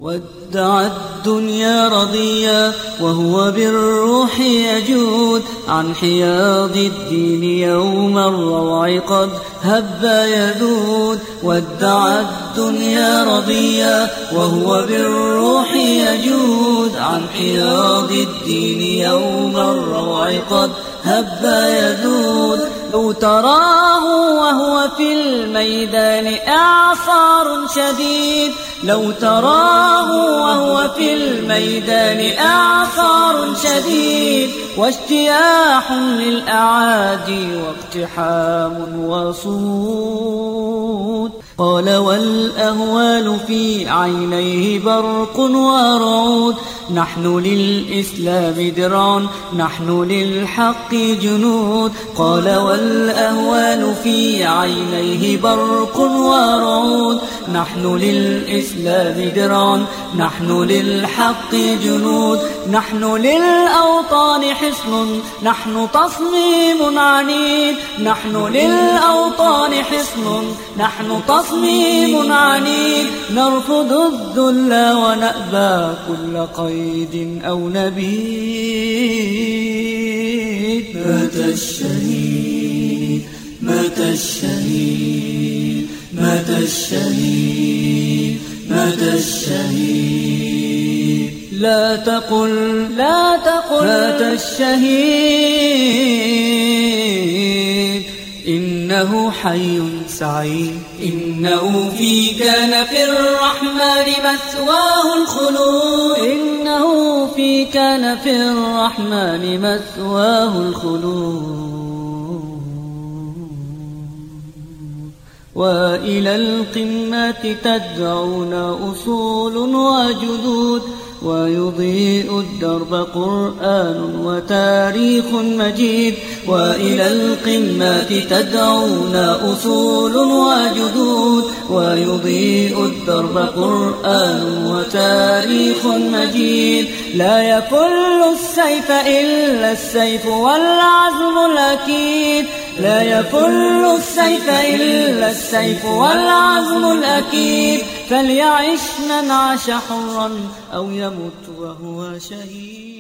ودع الدنيا رضيا وهو بالروح يجود، عن حياض الدين يوم الروع قد هب يذود. ودع الدنيا رضيا وهو بالروح يجود، عن حياض الدين يوم الروع قد هب يذود. لو تراه وهو في الميدان إعصار شديد، لو تراه وهو في الميدان إعصار شديد، واجتياح للأعادي واقتحام وصود. قال والأهوال في عينيه برق ورعود، نحن للإسلام درع نحن للحق جنود. قال والأهوال في عينيه برق ورعود، نحن للإسلام درع نحن للحق جنود. نحن للأوطان حصن نحن تصميم عنيد، نحن للأوطان حصن نحن تصميم عنيد. نرفض الذل ونأبى كل قيد أو نبيد. مات الشهيد مات الشهيد مات الشهيد مات الشهيد. لا تقل مات الشهيد، إنه حي سعيد. إنه في كان في الرحمن مثواه الخلود، إنه في كان في الرحمن مثواه الخلود. وإلى القمة تدعون أصول وجدود، ويضيء الدرب قرآن وتاريخ مجيد. وإلى القمة تدعون أصول وجدود، ويضيء الدرب قرآن وتاريخ مجيد. لا يفل السيف إلا السيف والعزم الأكيد، لا يفل السيف إلا السيف والعزم الأكيد. فليعش من عاش حرا أو يمت وهو شهيد.